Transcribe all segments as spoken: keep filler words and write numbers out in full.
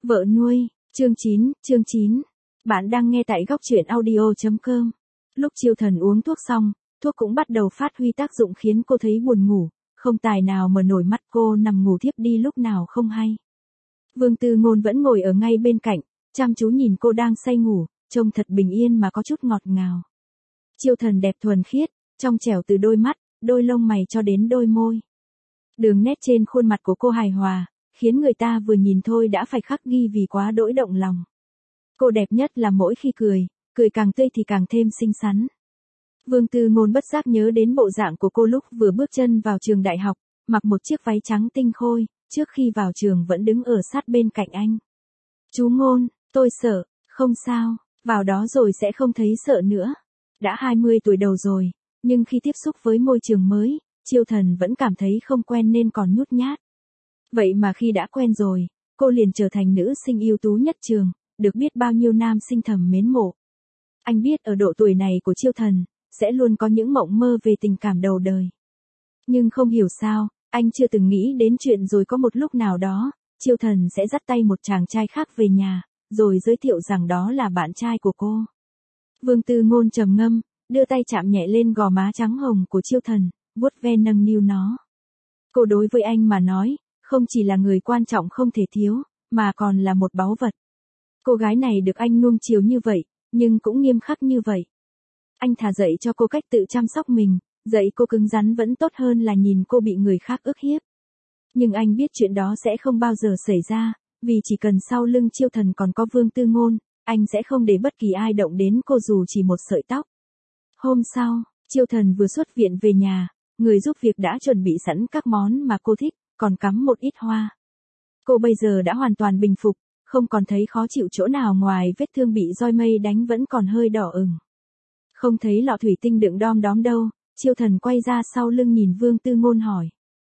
Vợ nuôi, chương chín, chương chín. Bạn đang nghe tại góc truyện audio chấm com. Lúc Chiêu Thần uống thuốc xong, thuốc cũng bắt đầu phát huy tác dụng khiến cô thấy buồn ngủ, không tài nào mở nổi mắt, cô nằm ngủ thiếp đi lúc nào không hay. Vương Tư Ngôn vẫn ngồi ở ngay bên cạnh, chăm chú nhìn cô đang say ngủ, trông thật bình yên mà có chút ngọt ngào. Chiêu Thần đẹp thuần khiết, trong trẻo từ đôi mắt, đôi lông mày cho đến đôi môi. Đường nét trên khuôn mặt của cô hài hòa, khiến người ta vừa nhìn thôi đã phải khắc ghi vì quá đỗi động lòng. Cô đẹp nhất là mỗi khi cười, cười càng tươi thì càng thêm xinh xắn. Vương Tư Ngôn bất giác nhớ đến bộ dạng của cô lúc vừa bước chân vào trường đại học, mặc một chiếc váy trắng tinh khôi, trước khi vào trường vẫn đứng ở sát bên cạnh anh. Chú Ngôn, tôi sợ, không sao, vào đó rồi sẽ không thấy sợ nữa. Đã hai mươi tuổi đầu rồi, nhưng khi tiếp xúc với môi trường mới, Chiêu Thần vẫn cảm thấy không quen nên còn nhút nhát. Vậy mà khi đã quen rồi, cô liền trở thành nữ sinh ưu tú nhất trường, được biết bao nhiêu nam sinh thầm mến mộ. Anh biết ở độ tuổi này của Chiêu Thần, sẽ luôn có những mộng mơ về tình cảm đầu đời. Nhưng không hiểu sao, anh chưa từng nghĩ đến chuyện rồi có một lúc nào đó, Chiêu Thần sẽ dắt tay một chàng trai khác về nhà, rồi giới thiệu rằng đó là bạn trai của cô. Vương Tư Ngôn trầm ngâm, đưa tay chạm nhẹ lên gò má trắng hồng của Chiêu Thần, vuốt ve nâng niu nó. Cô đối với anh mà nói, không chỉ là người quan trọng không thể thiếu, mà còn là một báu vật. Cô gái này được anh nuông chiều như vậy, nhưng cũng nghiêm khắc như vậy. Anh thà dạy cho cô cách tự chăm sóc mình, dạy cô cứng rắn vẫn tốt hơn là nhìn cô bị người khác ức hiếp. Nhưng anh biết chuyện đó sẽ không bao giờ xảy ra, vì chỉ cần sau lưng Chiêu Thần còn có Vương Tư Ngôn, anh sẽ không để bất kỳ ai động đến cô dù chỉ một sợi tóc. Hôm sau, Chiêu Thần vừa xuất viện về nhà, người giúp việc đã chuẩn bị sẵn các món mà cô thích, còn cắm một ít hoa. Cô bây giờ đã hoàn toàn bình phục, không còn thấy khó chịu chỗ nào ngoài vết thương bị roi mây đánh vẫn còn hơi đỏ ửng. Không thấy lọ thủy tinh đựng đom đóm đâu, Chiêu Thần quay ra sau lưng nhìn Vương Tư Ngôn hỏi.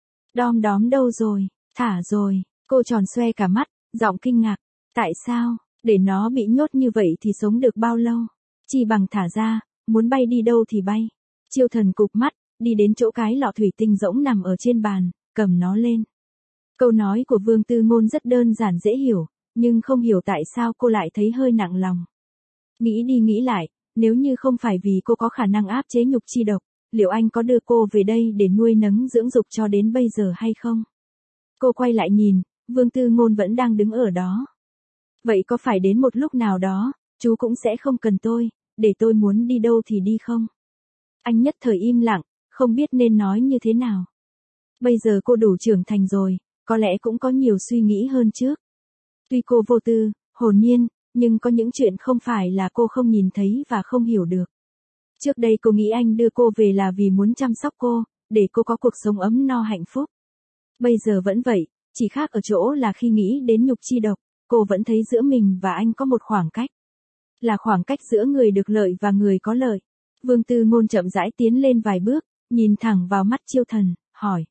Đom đóm đâu rồi, thả rồi, cô tròn xoe cả mắt, giọng kinh ngạc. Tại sao, để nó bị nhốt như vậy thì sống được bao lâu? Chỉ bằng thả ra, muốn bay đi đâu thì bay. Chiêu Thần cụp mắt, đi đến chỗ cái lọ thủy tinh rỗng nằm ở trên bàn, cầm nó lên. Câu nói của Vương Tư Ngôn rất đơn giản dễ hiểu, nhưng không hiểu tại sao cô lại thấy hơi nặng lòng. Nghĩ đi nghĩ lại, nếu như không phải vì cô có khả năng áp chế nhục chi độc, liệu anh có đưa cô về đây để nuôi nấng dưỡng dục cho đến bây giờ hay không? Cô quay lại nhìn, Vương Tư Ngôn vẫn đang đứng ở đó. Vậy có phải đến một lúc nào đó, chú cũng sẽ không cần tôi, để tôi muốn đi đâu thì đi không? Anh nhất thời im lặng, không biết nên nói như thế nào. Bây giờ cô đủ trưởng thành rồi, có lẽ cũng có nhiều suy nghĩ hơn trước. Tuy cô vô tư, hồn nhiên, nhưng có những chuyện không phải là cô không nhìn thấy và không hiểu được. Trước đây cô nghĩ anh đưa cô về là vì muốn chăm sóc cô, để cô có cuộc sống ấm no hạnh phúc. Bây giờ vẫn vậy, chỉ khác ở chỗ là khi nghĩ đến nhục chi độc, cô vẫn thấy giữa mình và anh có một khoảng cách. Là khoảng cách giữa người được lợi và người có lợi. Vương Tư Ngôn chậm rãi tiến lên vài bước, nhìn thẳng vào mắt Chiêu Thần, hỏi.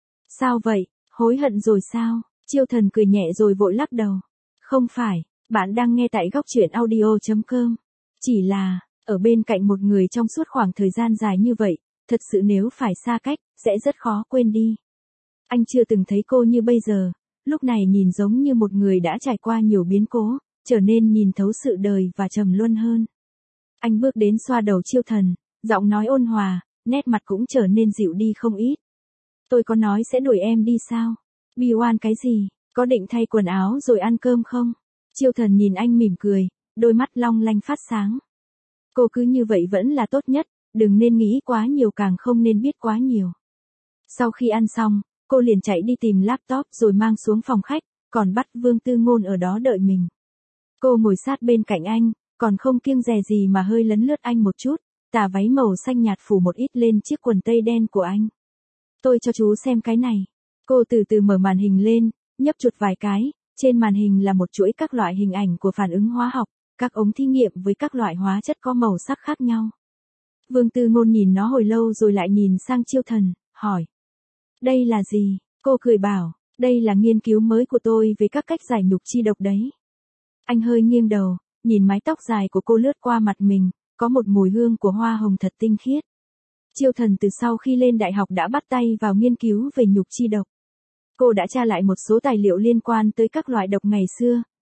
Sao vậy, hối hận rồi sao? Chiêu Thần cười nhẹ rồi vội lắc đầu. Không phải, bạn đang nghe tại góc truyện audio chấm com. Chỉ là, ở bên cạnh một người trong suốt khoảng thời gian dài như vậy, thật sự nếu phải xa cách, sẽ rất khó quên đi. Anh chưa từng thấy cô như bây giờ, lúc này nhìn giống như một người đã trải qua nhiều biến cố, trở nên nhìn thấu sự đời và trầm luân hơn. Anh bước đến xoa đầu Chiêu Thần, giọng nói ôn hòa, nét mặt cũng trở nên dịu đi không ít. Tôi có nói sẽ đuổi em đi sao? Bi oan cái gì? Có định thay quần áo rồi ăn cơm không? Chiêu Thần nhìn anh mỉm cười, đôi mắt long lanh phát sáng. Cô cứ như vậy vẫn là tốt nhất, đừng nên nghĩ quá nhiều càng không nên biết quá nhiều. Sau khi ăn xong, cô liền chạy đi tìm laptop rồi mang xuống phòng khách, còn bắt Vương Tư Ngôn ở đó đợi mình. Cô ngồi sát bên cạnh anh, còn không kiêng dè gì mà hơi lấn lướt anh một chút, tà váy màu xanh nhạt phủ một ít lên chiếc quần tây đen của anh. Tôi cho chú xem cái này. Cô từ từ mở màn hình lên, nhấp chuột vài cái, trên màn hình là một chuỗi các loại hình ảnh của phản ứng hóa học, các ống thí nghiệm với các loại hóa chất có màu sắc khác nhau. Vương Tư Ngôn nhìn nó hồi lâu rồi lại nhìn sang Chiêu Thần, hỏi. Đây là gì? Cô cười bảo, đây là nghiên cứu mới của tôi về các cách giải nhục chi độc đấy. Anh hơi nghiêng đầu, nhìn mái tóc dài của cô lướt qua mặt mình, có một mùi hương của hoa hồng thật tinh khiết. Chiêu Thần từ sau khi lên đại học đã bắt tay vào nghiên cứu về nhục chi độc. Cô đã tra lại một số tài liệu liên quan tới các loại độc ngày xưa,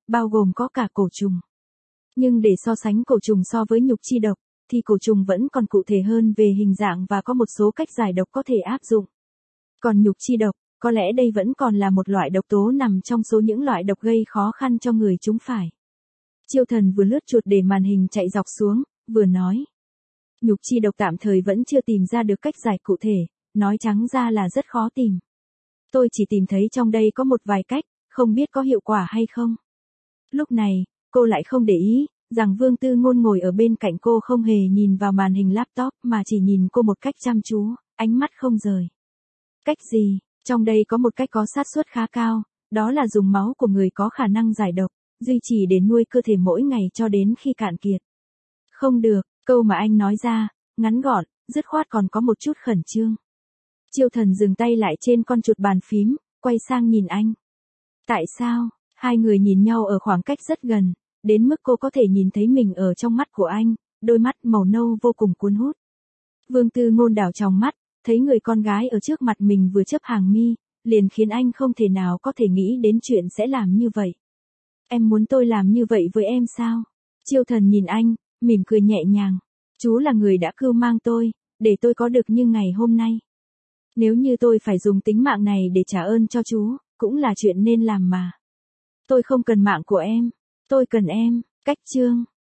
bao gồm có cả cổ trùng. Nhưng để so sánh cổ trùng so với nhục chi độc, thì cổ trùng vẫn còn cụ thể hơn về hình dạng và có một số cách giải độc có thể áp dụng. Còn nhục chi độc, có lẽ đây vẫn còn là một loại độc tố nằm trong số những loại độc gây khó khăn cho người chúng phải. Chiêu Thần vừa lướt chuột để màn hình chạy dọc xuống, vừa nói. Nhục chi độc tạm thời vẫn chưa tìm ra được cách giải cụ thể, nói trắng ra là rất khó tìm. Tôi chỉ tìm thấy trong đây có một vài cách, không biết có hiệu quả hay không. Lúc này, cô lại không để ý, rằng Vương Tư Ngôn ngồi ở bên cạnh cô không hề nhìn vào màn hình laptop mà chỉ nhìn cô một cách chăm chú, ánh mắt không rời. Cách gì? Trong đây có một cách có xác suất khá cao, đó là dùng máu của người có khả năng giải độc, duy trì để nuôi cơ thể mỗi ngày cho đến khi cạn kiệt. Không được, câu mà anh nói ra, ngắn gọn, dứt khoát còn có một chút khẩn trương. Chiêu Thần dừng tay lại trên con chuột bàn phím, quay sang nhìn anh. Tại sao? Hai người nhìn nhau ở khoảng cách rất gần, đến mức cô có thể nhìn thấy mình ở trong mắt của anh, đôi mắt màu nâu vô cùng cuốn hút. Vương Tư Ngôn đảo tròng mắt, thấy người con gái ở trước mặt mình vừa chớp hàng mi, liền khiến anh không thể nào có thể nghĩ đến chuyện sẽ làm như vậy. Em muốn tôi làm như vậy với em sao? Chiêu Thần nhìn anh, mỉm cười nhẹ nhàng. Chú là người đã cưu mang tôi, để tôi có được như ngày hôm nay. Nếu như tôi phải dùng tính mạng này để trả ơn cho chú, cũng là chuyện nên làm mà. Tôi không cần mạng của em, tôi cần em. Cách chương